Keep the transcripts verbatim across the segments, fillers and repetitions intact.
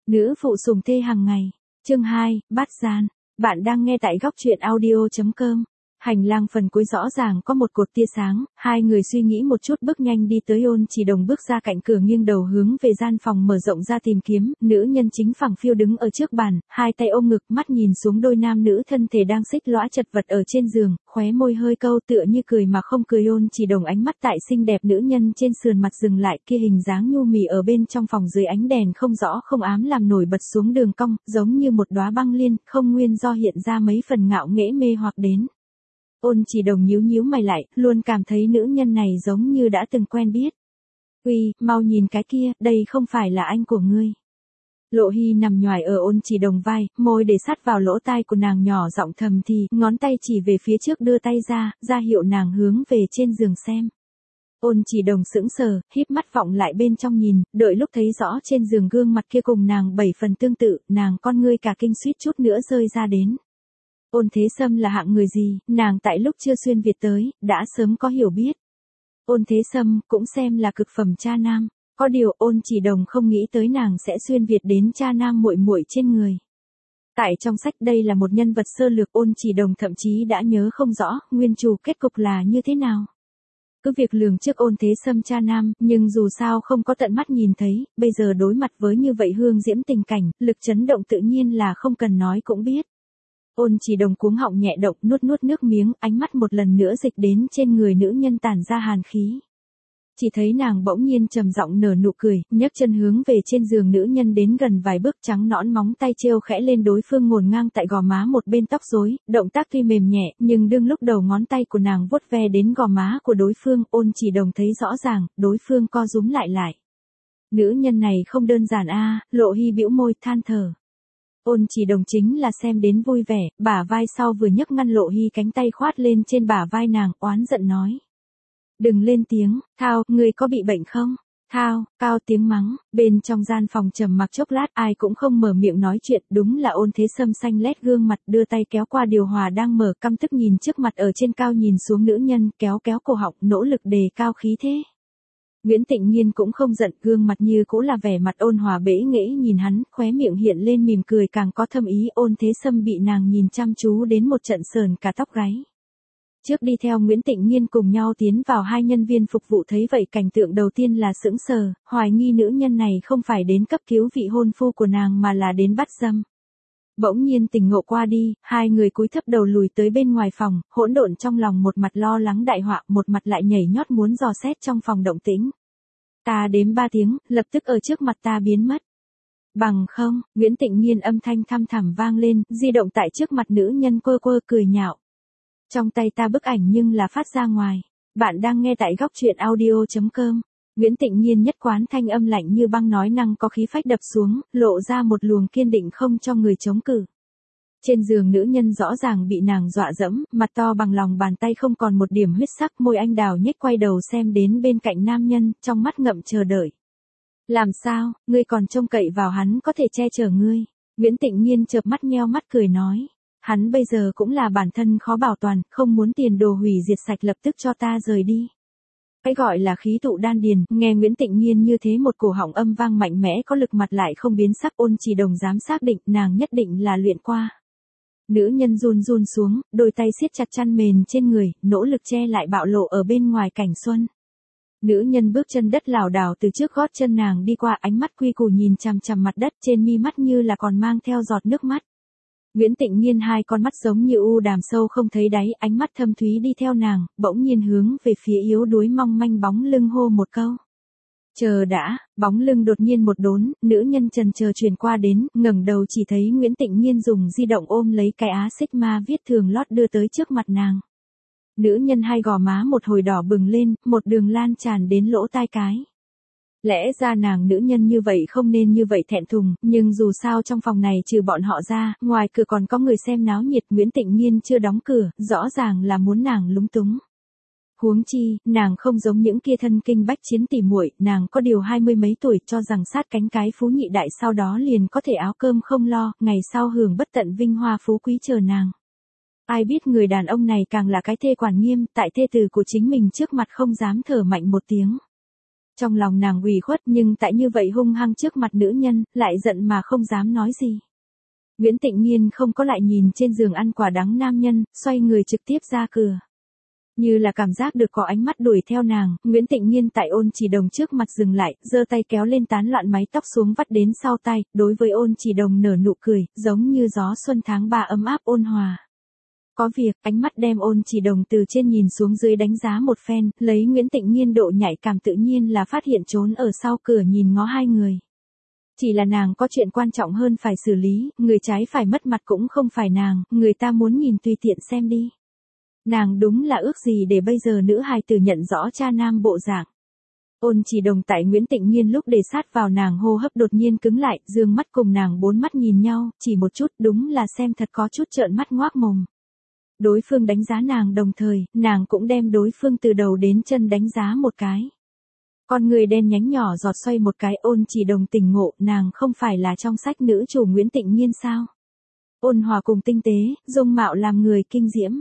Nữ phụ sủng thê hàng ngày. Chương hai, Bát Gian. Bạn đang nghe tại góc truyện audio chấm com. Hành lang phần cuối rõ ràng có một cột tia sáng, hai người suy nghĩ một chút bước nhanh đi tới. Ôn Chỉ Đồng bước ra cạnh cửa nghiêng đầu hướng về gian phòng mở rộng ra tìm kiếm, nữ nhân chính phẳng phiu đứng ở trước bàn, hai tay ôm ngực, mắt nhìn xuống đôi nam nữ thân thể đang xích lõa chật vật ở trên giường, khóe môi hơi câu tựa như cười mà không cười. Ôn Chỉ Đồng ánh mắt tại xinh đẹp nữ nhân trên sườn mặt dừng lại, kia hình dáng nhu mì ở bên trong phòng dưới ánh đèn không rõ không ám làm nổi bật xuống đường cong, giống như một đóa băng liên, không nguyên do hiện ra mấy phần ngạo nghễ mê hoặc đến. Ôn Chỉ Đồng nhíu nhíu mày lại, luôn cảm thấy nữ nhân này giống như đã từng quen biết. Uy, mau nhìn cái kia, đây không phải là anh của ngươi. Lộ Hy nằm nhoài ở Ôn Chỉ Đồng vai, môi để sát vào lỗ tai của nàng nhỏ giọng thầm thì, ngón tay chỉ về phía trước đưa tay ra, ra hiệu nàng hướng về trên giường xem. Ôn Chỉ Đồng sững sờ, híp mắt vọng lại bên trong nhìn, đợi lúc thấy rõ trên giường gương mặt kia cùng nàng bảy phần tương tự, nàng con ngươi cả kinh suýt chút nữa rơi ra đến. Ôn Thế Sâm là hạng người gì, nàng tại lúc chưa xuyên Việt tới, đã sớm có hiểu biết. Ôn Thế Sâm cũng xem là cực phẩm cha nam, có điều Ôn Chỉ Đồng không nghĩ tới nàng sẽ xuyên Việt đến cha nam muội muội trên người. Tại trong sách đây là một nhân vật sơ lược, Ôn Chỉ Đồng thậm chí đã nhớ không rõ nguyên chủ kết cục là như thế nào. Cứ việc lường trước Ôn Thế Sâm cha nam, nhưng dù sao không có tận mắt nhìn thấy, bây giờ đối mặt với như vậy hương diễm tình cảnh, lực chấn động tự nhiên là không cần nói cũng biết. Ôn Chỉ Đồng cuống họng nhẹ động, nuốt nuốt nước miếng, ánh mắt một lần nữa dịch đến trên người nữ nhân tản ra hàn khí. Chỉ thấy nàng bỗng nhiên trầm giọng nở nụ cười, nhấc chân hướng về trên giường nữ nhân đến gần vài bước, trắng nõn móng tay trêu khẽ lên đối phương ngổn ngang tại gò má một bên tóc rối, động tác tuy mềm nhẹ, nhưng đương lúc đầu ngón tay của nàng vuốt ve đến gò má của đối phương, Ôn Chỉ Đồng thấy rõ ràng, đối phương co rúm lại lại. Nữ nhân này không đơn giản a, Lộ Hy bĩu môi than thở. Ôn Chỉ Đồng chính là xem đến vui vẻ, bả vai sau vừa nhấc ngăn Lộ Hy cánh tay khoát lên trên bả vai nàng, oán giận nói. Đừng lên tiếng, Thao, ngươi có bị bệnh không? Thao, cao tiếng mắng, bên trong gian phòng trầm mặc chốc lát ai cũng không mở miệng nói chuyện, đúng là Ôn Thế Sâm xanh lét gương mặt đưa tay kéo qua điều hòa đang mở, căm tức nhìn trước mặt ở trên cao nhìn xuống nữ nhân, kéo kéo cổ họng, nỗ lực đề cao khí thế. Nguyễn Tịnh Nhiên cũng không giận, gương mặt như cũ là vẻ mặt ôn hòa bẽ nghễ nhìn hắn, khóe miệng hiện lên mỉm cười càng có thâm ý. Ôn Thế Sâm bị nàng nhìn chăm chú đến một trận sờn cả tóc gáy. Trước đi theo Nguyễn Tịnh Nhiên cùng nhau tiến vào hai nhân viên phục vụ thấy vậy cảnh tượng đầu tiên là sững sờ, hoài nghi nữ nhân này không phải đến cấp cứu vị hôn phu của nàng mà là đến bắt dâm. Bỗng nhiên tỉnh ngộ qua đi, hai người cúi thấp đầu lùi tới bên ngoài phòng, hỗn độn trong lòng, một mặt lo lắng đại họa, một mặt lại nhảy nhót muốn dò xét trong phòng động tĩnh. Ta đếm ba tiếng, lập tức ở trước mặt ta biến mất. Bằng không, Nguyễn Tịnh Nhiên âm thanh thăm thẳm vang lên, di động tại trước mặt nữ nhân quơ quơ cười nhạo. Trong tay ta bức ảnh nhưng là phát ra ngoài. Bạn đang nghe tại góc truyện audio chấm com. Nguyễn Tịnh Nhiên nhất quán thanh âm lạnh như băng nói năng có khí phách đập xuống, lộ ra một luồng kiên định không cho người chống cự. Trên giường nữ nhân rõ ràng bị nàng dọa dẫm, mặt to bằng lòng bàn tay không còn một điểm huyết sắc, môi anh đào nhếch quay đầu xem đến bên cạnh nam nhân, trong mắt ngậm chờ đợi. Làm sao, ngươi còn trông cậy vào hắn có thể che chở ngươi? Nguyễn Tịnh Nhiên chợp mắt nheo mắt cười nói. Hắn bây giờ cũng là bản thân khó bảo toàn, không muốn tiền đồ hủy diệt sạch lập tức cho ta rời đi. Cái gọi là khí tụ đan điền, nghe Nguyễn Tịnh Nhiên như thế một cổ họng âm vang mạnh mẽ có lực mặt lại không biến sắc. Ôn Chỉ Đồng dám xác định nàng nhất định là luyện qua. Nữ nhân run run xuống, đôi tay siết chặt chăn mền trên người, nỗ lực che lại bạo lộ ở bên ngoài cảnh xuân. Nữ nhân bước chân đất lảo đảo từ trước gót chân nàng đi qua, ánh mắt quy củ nhìn chằm chằm mặt đất, trên mi mắt như là còn mang theo giọt nước mắt. Nguyễn Tịnh Nhiên hai con mắt giống như u đàm sâu không thấy đáy, ánh mắt thâm thúy đi theo nàng, bỗng nhiên hướng về phía yếu đuối mong manh bóng lưng hô một câu. Chờ đã, bóng lưng đột nhiên một đốn, nữ nhân chần chờ chuyển qua đến, ngẩng đầu chỉ thấy Nguyễn Tịnh Nhiên dùng di động ôm lấy cái á Sigma viết thường lót đưa tới trước mặt nàng. Nữ nhân hai gò má một hồi đỏ bừng lên, một đường lan tràn đến lỗ tai cái. Lẽ ra nàng nữ nhân như vậy không nên như vậy thẹn thùng, nhưng dù sao trong phòng này trừ bọn họ ra, ngoài cửa còn có người xem náo nhiệt. Nguyễn Tịnh Nhiên chưa đóng cửa, rõ ràng là muốn nàng lúng túng. Huống chi, nàng không giống những kia thân kinh bách chiến tỉ muội, nàng có điều hai mươi mấy tuổi cho rằng sát cánh cái phú nhị đại sau đó liền có thể áo cơm không lo, ngày sau hưởng bất tận vinh hoa phú quý chờ nàng. Ai biết người đàn ông này càng là cái thê quản nghiêm, tại thê tử của chính mình trước mặt không dám thở mạnh một tiếng. Trong lòng nàng ủy khuất nhưng tại như vậy hung hăng trước mặt nữ nhân, lại giận mà không dám nói gì. Nguyễn Tịnh Nghiên không có lại nhìn trên giường ăn quả đắng nam nhân, xoay người trực tiếp ra cửa. Như là cảm giác được có ánh mắt đuổi theo nàng, Nguyễn Tịnh Nghiên tại Ôn Chỉ Đồng trước mặt dừng lại, giơ tay kéo lên tán loạn mái tóc xuống vắt đến sau tay, đối với Ôn Chỉ Đồng nở nụ cười, giống như gió xuân tháng ba ấm áp ôn hòa. Có việc, ánh mắt đem Ôn Chỉ Đồng từ trên nhìn xuống dưới đánh giá một phen, lấy Nguyễn Tịnh Nghiên độ nhạy cảm tự nhiên là phát hiện trốn ở sau cửa nhìn ngó hai người. Chỉ là nàng có chuyện quan trọng hơn phải xử lý, người trái phải mất mặt cũng không phải nàng, người ta muốn nhìn tùy tiện xem đi. Nàng đúng là ước gì để bây giờ nữ hài tử nhận rõ cha nam bộ dạng. Ôn Chỉ Đồng tại Nguyễn Tịnh Nghiên lúc để sát vào nàng hô hấp đột nhiên cứng lại, dương mắt cùng nàng bốn mắt nhìn nhau, chỉ một chút đúng là xem thật có chút trợn mắt ngoác mồm. Đối phương đánh giá nàng đồng thời, nàng cũng đem đối phương từ đầu đến chân đánh giá một cái. Con người đen nhánh nhỏ giọt xoay một cái. Ôn Chỉ Đồng tỉnh ngộ, nàng không phải là trong sách nữ chủ Nguyễn Tịnh Nghiên sao? Ôn hòa cùng tinh tế, dung mạo làm người kinh diễm.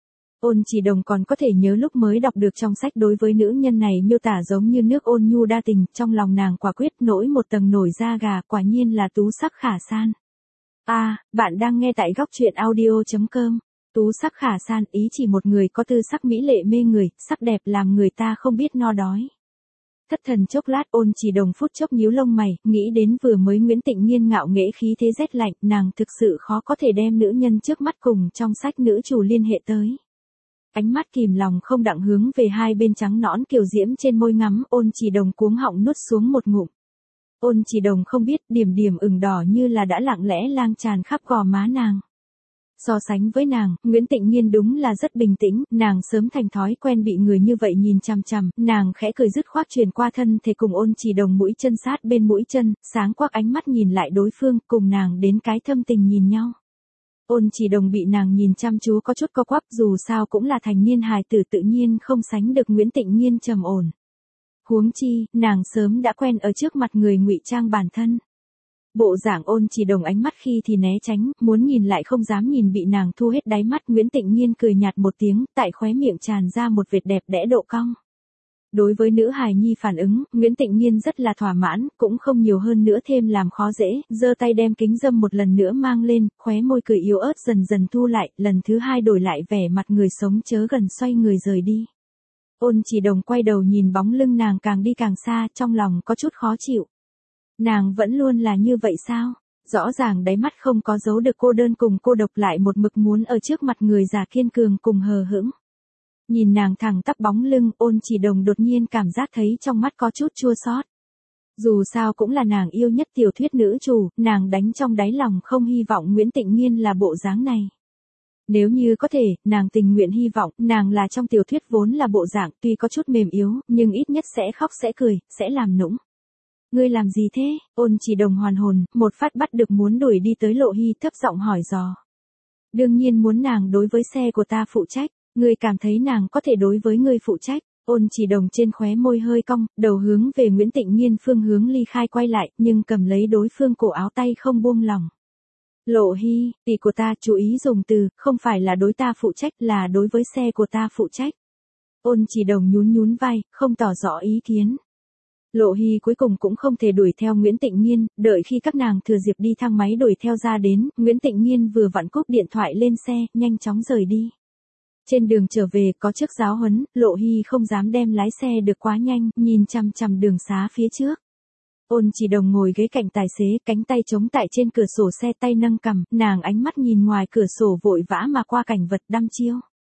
Ôn Chỉ Đồng còn có thể nhớ lúc mới đọc được trong sách đối với nữ nhân này miêu tả giống như nước ôn nhu đa tình, trong lòng nàng quả quyết nổi một tầng nổi da gà, quả nhiên là tú sắc khả san. A, à, bạn đang nghe tại góc truyện audio chấm com. Tú sắc khả san ý chỉ một người có tư sắc mỹ lệ mê người, sắc đẹp làm người ta không biết no đói. Thất thần chốc lát, Ôn Chỉ Đồng phút chốc nhíu lông mày, nghĩ đến vừa mới Nguyễn Tịnh Nghiên ngạo nghễ khí thế rét lạnh, nàng thực sự khó có thể đem nữ nhân trước mắt cùng trong sách nữ chủ liên hệ tới. Ánh mắt kìm lòng không đặng hướng về hai bên trắng nõn kiều diễm trên môi ngắm, Ôn Chỉ Đồng cuống họng nuốt xuống một ngụm. Ôn Chỉ Đồng không biết, điểm điểm ửng đỏ như là đã lặng lẽ lang tràn khắp gò má nàng. So sánh với nàng, Nguyễn Tịnh Nghiên đúng là rất bình tĩnh, nàng sớm thành thói quen bị người như vậy nhìn chằm chằm, nàng khẽ cười dứt khoát truyền qua thân thể cùng Ôn Chỉ Đồng mũi chân sát bên mũi chân, sáng quắc ánh mắt nhìn lại đối phương, cùng nàng đến cái thâm tình nhìn nhau. Ôn Chỉ Đồng bị nàng nhìn chăm chú có chút co quắp, dù sao cũng là thành niên hài tử tự nhiên không sánh được Nguyễn Tịnh Nghiên trầm ổn. Huống chi, nàng sớm đã quen ở trước mặt người ngụy trang bản thân. Bộ dạng Ôn Chỉ Đồng ánh mắt khi thì né tránh, muốn nhìn lại không dám nhìn bị nàng thu hết đáy mắt. Nguyễn Tịnh Nghiên cười nhạt một tiếng, tại khóe miệng tràn ra một vệt đẹp đẽ độ cong. Đối với nữ hài nhi phản ứng, Nguyễn Tịnh Nghiên rất là thỏa mãn, cũng không nhiều hơn nữa thêm làm khó dễ, giơ tay đem kính dâm một lần nữa mang lên, khóe môi cười yếu ớt dần dần thu lại, lần thứ hai đổi lại vẻ mặt người sống chớ gần xoay người rời đi. Ôn Chỉ Đồng quay đầu nhìn bóng lưng nàng càng đi càng xa, trong lòng có chút khó chịu. Nàng vẫn luôn là như vậy sao? Rõ ràng đáy mắt không có giấu được cô đơn cùng cô độc, lại một mực muốn ở trước mặt người già kiên cường cùng hờ hững. Nhìn nàng thẳng tắp bóng lưng, Ôn Chỉ Đồng đột nhiên cảm giác thấy trong mắt có chút chua xót. Dù sao cũng là nàng yêu nhất tiểu thuyết nữ chủ, nàng đánh trong đáy lòng không hy vọng Nguyễn Tịnh Nghiên là bộ dáng này. Nếu như có thể, nàng tình nguyện hy vọng, nàng là trong tiểu thuyết vốn là bộ dạng tuy có chút mềm yếu, nhưng ít nhất sẽ khóc sẽ cười, sẽ làm nũng. Ngươi làm gì thế? Ôn Chỉ Đồng hoàn hồn, một phát bắt được muốn đuổi đi tới Lộ Hy, thấp giọng hỏi dò. Đương nhiên muốn nàng đối với xe của ta phụ trách, ngươi cảm thấy nàng có thể đối với ngươi phụ trách. Ôn Chỉ Đồng trên khóe môi hơi cong, đầu hướng về Nguyễn Tịnh Nghiên phương hướng ly khai quay lại, nhưng cầm lấy đối phương cổ áo tay không buông lỏng. Lộ Hy, tỷ của ta, chú ý dùng từ, không phải là đối ta phụ trách, là đối với xe của ta phụ trách. Ôn Chỉ Đồng nhún nhún vai, không tỏ rõ ý kiến. Lộ Hy cuối cùng cũng không thể đuổi theo Nguyễn Tịnh Nghiên, đợi khi các nàng thừa dịp đi thang máy đuổi theo ra đến, Nguyễn Tịnh Nghiên vừa vặn cúp điện thoại lên xe, nhanh chóng rời đi. Trên đường trở về có chức giáo huấn, Lộ Hy không dám đem lái xe được quá nhanh, nhìn chằm chằm đường xá phía trước. Ôn Chỉ Đồng ngồi ghế cạnh tài xế, cánh tay chống tại trên cửa sổ xe, tay nâng cằm, nàng ánh mắt nhìn ngoài cửa sổ vội vã mà qua cảnh vật đăm chiêu.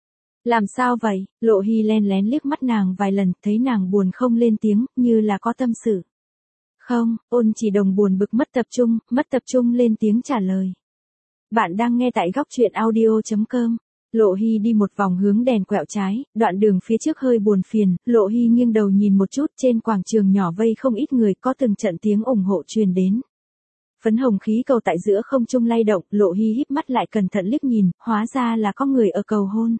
Làm sao vậy? Lộ Hy len lén liếc mắt nàng vài lần, thấy nàng buồn không lên tiếng, như là có tâm sự. Không, Ôn Chỉ Đồng buồn bực mất tập trung, mất tập trung lên tiếng trả lời. Bạn đang nghe tại góc truyện audio chấm com. Lộ Hy đi một vòng hướng đèn quẹo trái, đoạn đường phía trước hơi buồn phiền, Lộ Hy nghiêng đầu nhìn một chút, trên quảng trường nhỏ vây không ít người, có từng trận tiếng ủng hộ truyền đến. Phấn hồng khí cầu tại giữa không trung lay động, Lộ Hy híp mắt lại cẩn thận liếc nhìn, hóa ra là có người ở cầu hôn.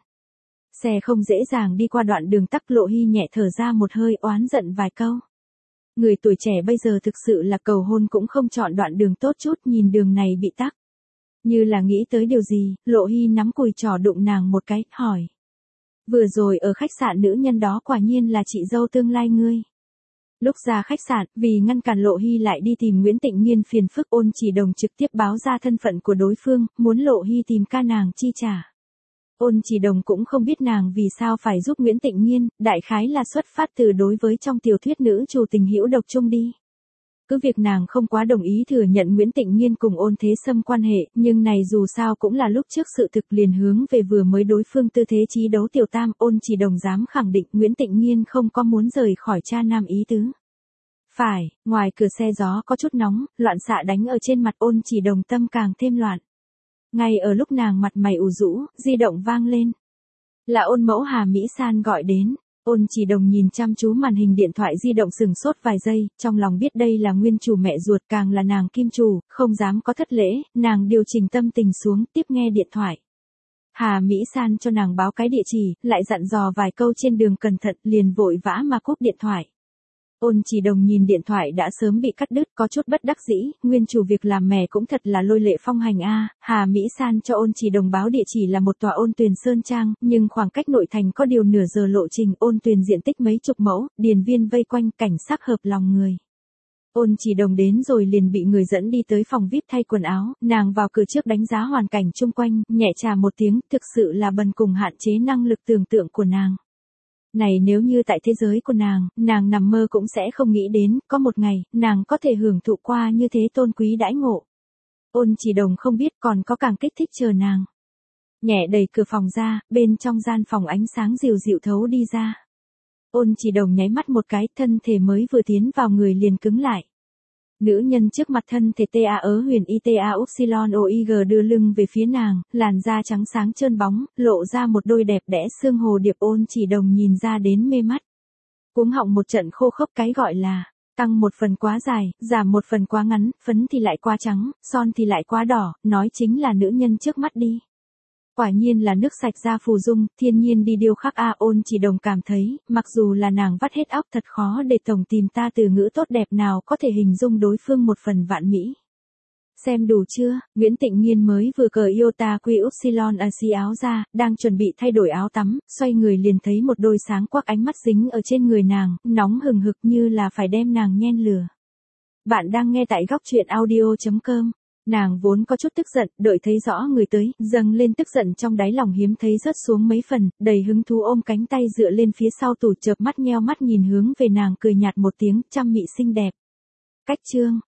Xe không dễ dàng đi qua đoạn đường tắc, Lộ Hy nhẹ thở ra một hơi, oán giận vài câu. Người tuổi trẻ bây giờ thực sự là cầu hôn cũng không chọn đoạn đường tốt chút, nhìn đường này bị tắc. Như là nghĩ tới điều gì, Lộ Hy nắm cùi trỏ đụng nàng một cái, hỏi. Vừa rồi ở khách sạn nữ nhân đó quả nhiên là chị dâu tương lai ngươi. Lúc ra khách sạn, vì ngăn cản Lộ Hy lại đi tìm Nguyễn Tịnh Nghiên phiền phức, Ôn Chỉ Đồng trực tiếp báo ra thân phận của đối phương, muốn Lộ Hy tìm ca nàng chi trả. Ôn Chỉ Đồng cũng không biết nàng vì sao phải giúp Nguyễn Tịnh Nghiên, đại khái là xuất phát từ đối với trong tiểu thuyết nữ chủ tình hữu độc chung đi. Cứ việc nàng không quá đồng ý thừa nhận Nguyễn Tịnh Nghiên cùng Ôn Thế Sâm quan hệ, nhưng này dù sao cũng là lúc trước sự thực liền hướng về vừa mới đối phương tư thế chí đấu tiểu tam. Ôn Chỉ Đồng dám khẳng định Nguyễn Tịnh Nghiên không có muốn rời khỏi cha nam ý tứ. Phải, ngoài cửa xe gió có chút nóng, loạn xạ đánh ở trên mặt Ôn Chỉ Đồng tâm càng thêm loạn. Ngay ở lúc nàng mặt mày ủ rũ, di động vang lên. Là Ôn mẫu Hà Mỹ San gọi đến. Ôn Chỉ Đồng nhìn chăm chú màn hình điện thoại di động sừng sốt vài giây, trong lòng biết đây là nguyên chủ mẹ ruột, càng là nàng kim chủ, không dám có thất lễ, nàng điều chỉnh tâm tình xuống, tiếp nghe điện thoại. Hà Mỹ San cho nàng báo cái địa chỉ, lại dặn dò vài câu trên đường cẩn thận, liền vội vã mà cúp điện thoại. Ôn Chỉ Đồng nhìn điện thoại đã sớm bị cắt đứt, có chút bất đắc dĩ, nguyên chủ việc làm mẹ cũng thật là lôi lệ phong hành a. Hà Mỹ San cho Ôn Chỉ Đồng báo địa chỉ là một tòa Ôn Tuyền Sơn Trang, nhưng khoảng cách nội thành có điều nửa giờ lộ trình. Ôn Tuyền diện tích mấy chục mẫu, điền viên vây quanh, cảnh sắc hợp lòng người. Ôn Chỉ Đồng đến rồi liền bị người dẫn đi tới phòng vi ai pi thay quần áo, nàng vào cửa trước đánh giá hoàn cảnh chung quanh, nhẹ trà một tiếng, thực sự là bần cùng hạn chế năng lực tưởng tượng của nàng. Này nếu như tại thế giới của nàng, nàng nằm mơ cũng sẽ không nghĩ đến, có một ngày, nàng có thể hưởng thụ qua như thế tôn quý đãi ngộ. Ôn Chỉ Đồng không biết còn có càng kích thích chờ nàng. Nhẹ đẩy cửa phòng ra, bên trong gian phòng ánh sáng dịu dịu thấu đi ra. Ôn Chỉ Đồng nháy mắt một cái, thân thể mới vừa tiến vào người liền cứng lại. Nữ nhân trước mặt thân thể ta ớ huyền ita upsilon oig đưa lưng về phía nàng, làn da trắng sáng trơn bóng, lộ ra một đôi đẹp đẽ xương hồ điệp. Ôn Chỉ Đồng nhìn ra đến mê mắt. Cuống họng một trận khô khốc, cái gọi là tăng một phần quá dài, giảm một phần quá ngắn, phấn thì lại quá trắng, son thì lại quá đỏ, nói chính là nữ nhân trước mắt đi. Quả nhiên là nước sạch da phù dung, thiên nhiên đi điêu khắc a. Ôn Chỉ Đồng cảm thấy, mặc dù là nàng vắt hết óc thật khó để tổng tìm ta từ ngữ tốt đẹp nào có thể hình dung đối phương một phần vạn mỹ. Xem đủ chưa, Nguyễn Tịnh Nghiên mới vừa cởi Iota Quy Upsilon a xi áo ra, đang chuẩn bị thay đổi áo tắm, xoay người liền thấy một đôi sáng quắc ánh mắt dính ở trên người nàng, nóng hừng hực như là phải đem nàng nhen lửa. Bạn đang nghe tại góc truyện audio chấm com. Nàng vốn có chút tức giận, đợi thấy rõ người tới, dâng lên tức giận trong đáy lòng hiếm thấy rớt xuống mấy phần, đầy hứng thú ôm cánh tay dựa lên phía sau tủ, chợp mắt nheo mắt nhìn hướng về nàng, cười nhạt một tiếng, trăm mị xinh đẹp. Cách chương